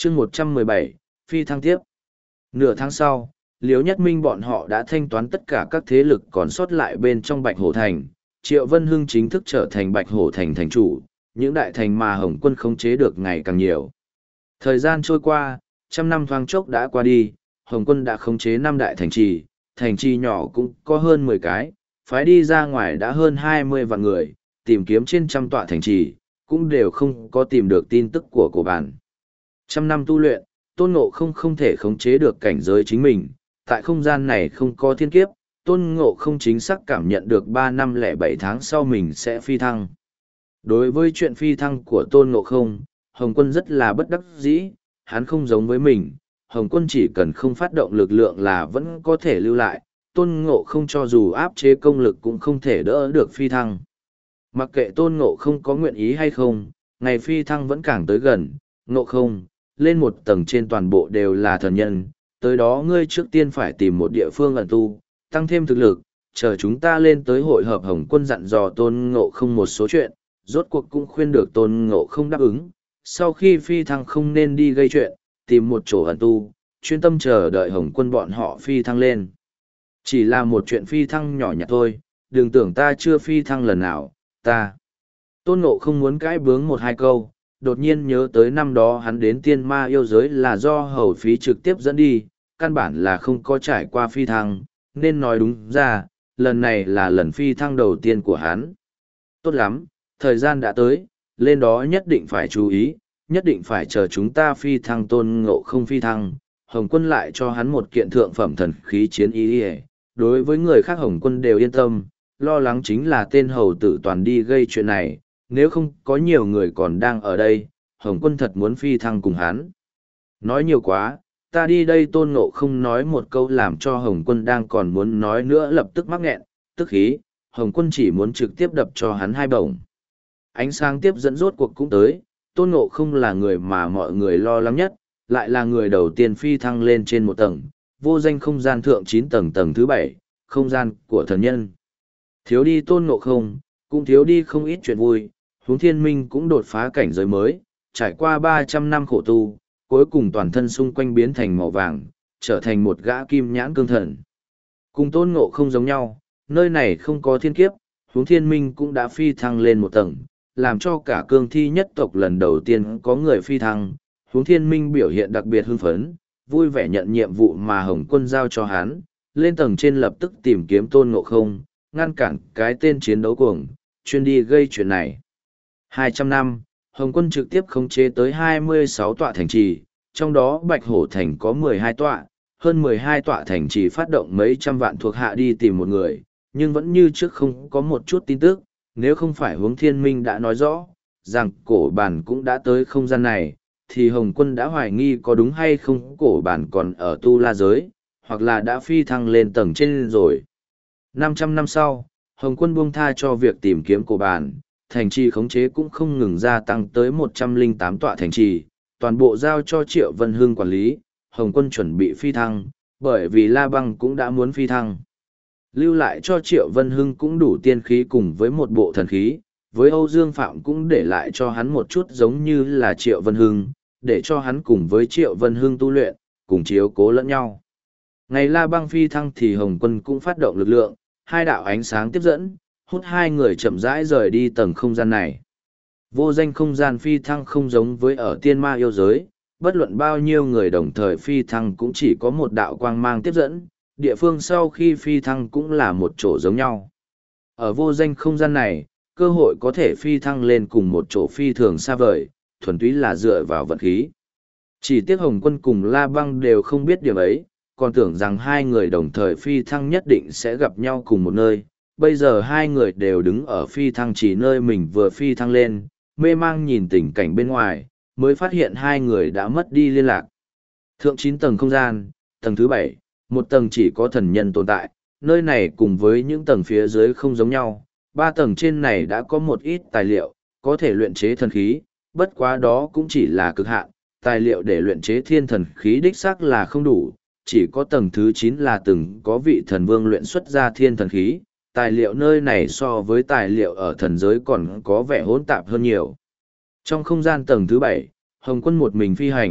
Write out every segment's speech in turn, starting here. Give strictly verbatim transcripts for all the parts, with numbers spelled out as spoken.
chương một trăm mười bảy, phi thăng tiếp. Nửa tháng sau, Liễu Nhất Minh bọn họ đã thanh toán tất cả các thế lực còn sót lại bên trong Bạch Hổ Thành. Triệu Vân Hưng chính thức trở thành Bạch Hổ Thành thành chủ, những đại thành mà Hồng quân khống chế được ngày càng nhiều. Thời gian trôi qua, trăm năm thoáng chốc đã qua đi, Hồng quân đã khống chế năm đại thành trì, thành trì nhỏ cũng có hơn mười cái, phái đi ra ngoài đã hơn hai mươi vạn người, tìm kiếm trên trăm tọa thành trì, cũng đều không có tìm được tin tức của cổ bản. Trăm năm tu luyện, Tôn Ngộ không không thể khống chế được cảnh giới chính mình, tại không gian này không có thiên kiếp, Tôn Ngộ không chính xác cảm nhận được ba năm lẻ bảy tháng sau mình sẽ phi thăng. Đối với chuyện phi thăng của Tôn Ngộ không, Hồng quân rất là bất đắc dĩ, hắn không giống với mình, Hồng quân chỉ cần không phát động lực lượng là vẫn có thể lưu lại, Tôn Ngộ không cho dù áp chế công lực cũng không thể đỡ được phi thăng. Mặc kệ Tôn Ngộ không có nguyện ý hay không, ngày phi thăng vẫn càng tới gần, Ngộ không, lên một tầng trên toàn bộ đều là thần nhân, tới đó ngươi trước tiên phải tìm một địa phương ẩn tu, tăng thêm thực lực, chờ chúng ta lên tới hội hợp Hồng quân dặn dò Tôn Ngộ không một số chuyện, rốt cuộc cũng khuyên được Tôn Ngộ không đáp ứng, sau khi phi thăng không nên đi gây chuyện, tìm một chỗ ẩn tu, chuyên tâm chờ đợi Hồng quân bọn họ phi thăng lên. Chỉ là một chuyện phi thăng nhỏ nhặt thôi, đừng tưởng ta chưa phi thăng lần nào, ta. Tôn Ngộ không muốn cãi bướng một hai câu, đột nhiên nhớ tới năm đó hắn đến tiên ma yêu giới là do hầu phí trực tiếp dẫn đi, căn bản là không có trải qua phi thăng, nên nói đúng ra, lần này là lần phi thăng đầu tiên của hắn. Tốt lắm, thời gian đã tới, lên đó nhất định phải chú ý, nhất định phải chờ chúng ta phi thăng. Tôn Ngộ không phi thăng, Hồng quân lại cho hắn một kiện thượng phẩm thần khí chiến y. Đối với người khác Hồng quân đều yên tâm, lo lắng chính là tên hầu tử toàn đi gây chuyện này, nếu không có nhiều người còn đang ở đây, Hồng quân thật muốn phi thăng cùng hắn. Nói nhiều quá, ta đi đây. Tôn Ngộ không nói một câu làm cho Hồng quân đang còn muốn nói nữa lập tức mắc nghẹn, tức khí, Hồng quân chỉ muốn trực tiếp đập cho hắn hai bổng. Ánh sáng tiếp dẫn rốt cuộc cũng tới, Tôn Ngộ không là người mà mọi người lo lắng nhất, lại là người đầu tiên phi thăng lên trên một tầng, vô danh không gian thượng chín tầng tầng thứ bảy, không gian của thần nhân. Thiếu đi Tôn Ngộ không, cũng thiếu đi không ít chuyện vui, Huống Thiên Minh cũng đột phá cảnh giới mới, trải qua ba trăm năm khổ tu, cuối cùng toàn thân xung quanh biến thành màu vàng, trở thành một gã kim nhãn cương thần. Cùng Tôn Ngộ không giống nhau, nơi này không có thiên kiếp, Huống Thiên Minh cũng đã phi thăng lên một tầng, làm cho cả cương thi nhất tộc lần đầu tiên có người phi thăng. Huống Thiên Minh biểu hiện đặc biệt hưng phấn, vui vẻ nhận nhiệm vụ mà Hồng quân giao cho hắn, lên tầng trên lập tức tìm kiếm Tôn Ngộ không, ngăn cản cái tên chiến đấu cuồng, chuyên đi gây chuyện này. hai trăm năm, Hồng quân trực tiếp khống chế tới hai mươi sáu tọa thành trì, trong đó Bạch Hổ Thành có mười hai tọa, hơn mười hai tọa thành trì phát động mấy trăm vạn thuộc hạ đi tìm một người, nhưng vẫn như trước không có một chút tin tức, nếu không phải Huống Thiên Minh đã nói rõ, rằng cổ bản cũng đã tới không gian này, thì Hồng quân đã hoài nghi có đúng hay không cổ bản còn ở tu la giới, hoặc là đã phi thăng lên tầng trên rồi. năm trăm năm sau, Hồng quân buông tha cho việc tìm kiếm cổ bản, thành trì khống chế cũng không ngừng gia tăng tới một trăm lẻ tám tọa thành trì, toàn bộ giao cho Triệu Vân Hưng quản lý. Hồng quân chuẩn bị phi thăng, bởi vì La Băng cũng đã muốn phi thăng. Lưu lại cho Triệu Vân Hưng cũng đủ tiên khí cùng với một bộ thần khí, với Âu Dương Phạm cũng để lại cho hắn một chút giống như là Triệu Vân Hưng, để cho hắn cùng với Triệu Vân Hưng tu luyện, cùng chiếu cố lẫn nhau. Ngày La Băng phi thăng thì Hồng quân cũng phát động lực lượng, hai đạo ánh sáng tiếp dẫn, hút hai người chậm rãi rời đi tầng không gian này. Vô danh không gian phi thăng không giống với ở tiên ma yêu giới, bất luận bao nhiêu người đồng thời phi thăng cũng chỉ có một đạo quang mang tiếp dẫn, địa phương sau khi phi thăng cũng là một chỗ giống nhau. Ở vô danh không gian này, cơ hội có thể phi thăng lên cùng một chỗ phi thường xa vời, thuần túy là dựa vào vận khí. Chỉ tiếc Hồng quân cùng La Băng đều không biết điểm ấy, còn tưởng rằng hai người đồng thời phi thăng nhất định sẽ gặp nhau cùng một nơi. Bây giờ hai người đều đứng ở phi thăng chỉ nơi mình vừa phi thăng lên, mê mang nhìn tình cảnh bên ngoài, mới phát hiện hai người đã mất đi liên lạc. Thượng chín tầng không gian, tầng thứ bảy, một tầng chỉ có thần nhân tồn tại, nơi này cùng với những tầng phía dưới không giống nhau. Ba tầng trên này đã có một ít tài liệu, có thể luyện chế thần khí, bất quá đó cũng chỉ là cực hạn, tài liệu để luyện chế thiên thần khí đích xác là không đủ, chỉ có tầng thứ chín là từng có vị thần vương luyện xuất ra thiên thần khí, tài liệu nơi này so với tài liệu ở thần giới còn có vẻ hỗn tạp hơn nhiều. Trong không gian tầng thứ bảy, Hồng quân một mình phi hành,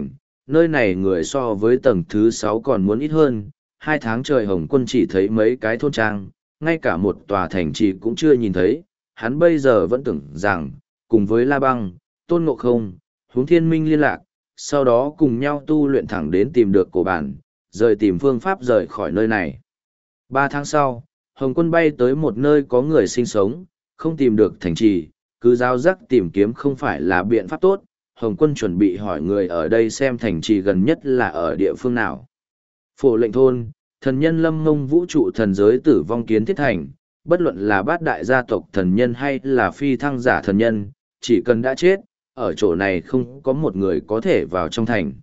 nơi này người so với tầng thứ sáu còn muốn ít hơn, hai tháng trời Hồng Quân chỉ thấy mấy cái thôn trang, ngay cả một tòa thành trì cũng chưa nhìn thấy, hắn bây giờ vẫn tưởng rằng, cùng với La Băng, Tôn Ngộ Không, Huống Thiên Minh liên lạc, sau đó cùng nhau tu luyện thẳng đến tìm được cổ bản, rời tìm phương pháp rời khỏi nơi này. Ba tháng sau, Hồng Quân bay tới một nơi có người sinh sống, không tìm được thành trì, cứ giao rắc tìm kiếm không phải là biện pháp tốt. Hồng Quân chuẩn bị hỏi người ở đây xem thành trì gần nhất là ở địa phương nào. Phổ lệnh thôn, thần nhân Lâm Mông vũ trụ thần giới tử vong kiến thiết thành, bất luận là bát đại gia tộc thần nhân hay là phi thăng giả thần nhân, chỉ cần đã chết, ở chỗ này không có một người có thể vào trong thành.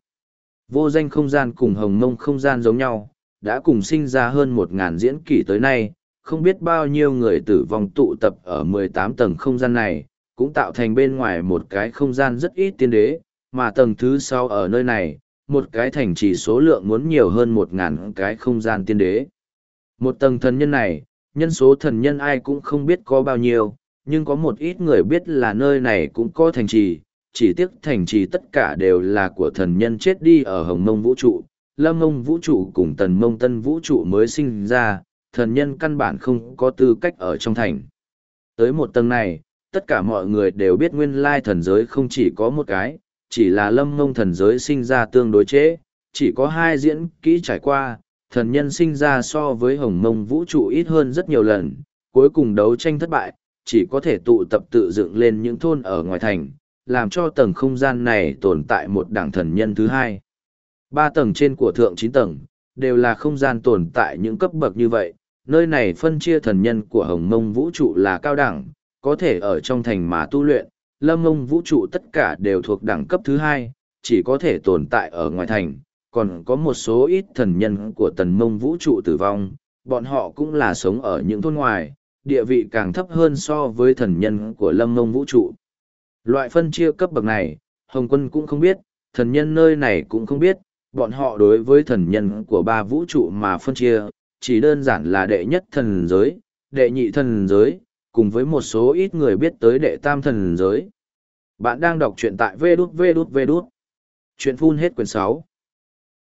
Vô danh không gian cùng hồng mông không gian giống nhau, đã cùng sinh ra hơn một ngàn diễn kỷ tới nay, không biết bao nhiêu người tử vong tụ tập ở mười tám tầng không gian này, cũng tạo thành bên ngoài một cái không gian rất ít tiên đế, mà tầng thứ sau ở nơi này, một cái thành trì số lượng muốn nhiều hơn một ngàn cái không gian tiên đế. Một tầng thần nhân này, nhân số thần nhân ai cũng không biết có bao nhiêu, nhưng có một ít người biết là nơi này cũng có thành trì, chỉ tiếc thành trì tất cả đều là của thần nhân chết đi ở Hồng Mông vũ trụ, Lâm Mông vũ trụ cùng Tần Mông Tân vũ trụ mới sinh ra, thần nhân căn bản không có tư cách ở trong thành. Tới một tầng này, tất cả mọi người đều biết nguyên lai thần giới không chỉ có một cái, chỉ là Lâm Mông thần giới sinh ra tương đối trễ, chỉ có hai diễn kỹ trải qua, thần nhân sinh ra so với Hồng Mông vũ trụ ít hơn rất nhiều lần, cuối cùng đấu tranh thất bại, chỉ có thể tụ tập tự dựng lên những thôn ở ngoài thành, làm cho tầng không gian này tồn tại một đảng thần nhân thứ hai. Ba tầng trên của thượng chín tầng, đều là không gian tồn tại những cấp bậc như vậy, nơi này phân chia thần nhân của Hồng Mông vũ trụ là cao đẳng, có thể ở trong thành mà tu luyện, Lâm Mông vũ trụ tất cả đều thuộc đẳng cấp thứ hai, chỉ có thể tồn tại ở ngoài thành, còn có một số ít thần nhân của Tần Mông vũ trụ tử vong, bọn họ cũng là sống ở những thôn ngoài, địa vị càng thấp hơn so với thần nhân của Lâm Mông vũ trụ. Loại phân chia cấp bậc này, Hồng Quân cũng không biết, thần nhân nơi này cũng không biết, bọn họ đối với thần nhân của ba vũ trụ mà phân chia, chỉ đơn giản là đệ nhất thần giới, đệ nhị thần giới, cùng với một số ít người biết tới đệ tam thần giới. Bạn đang đọc truyện tại vê đút vê đút vê đút. Chuyện phun hết quyển sáu.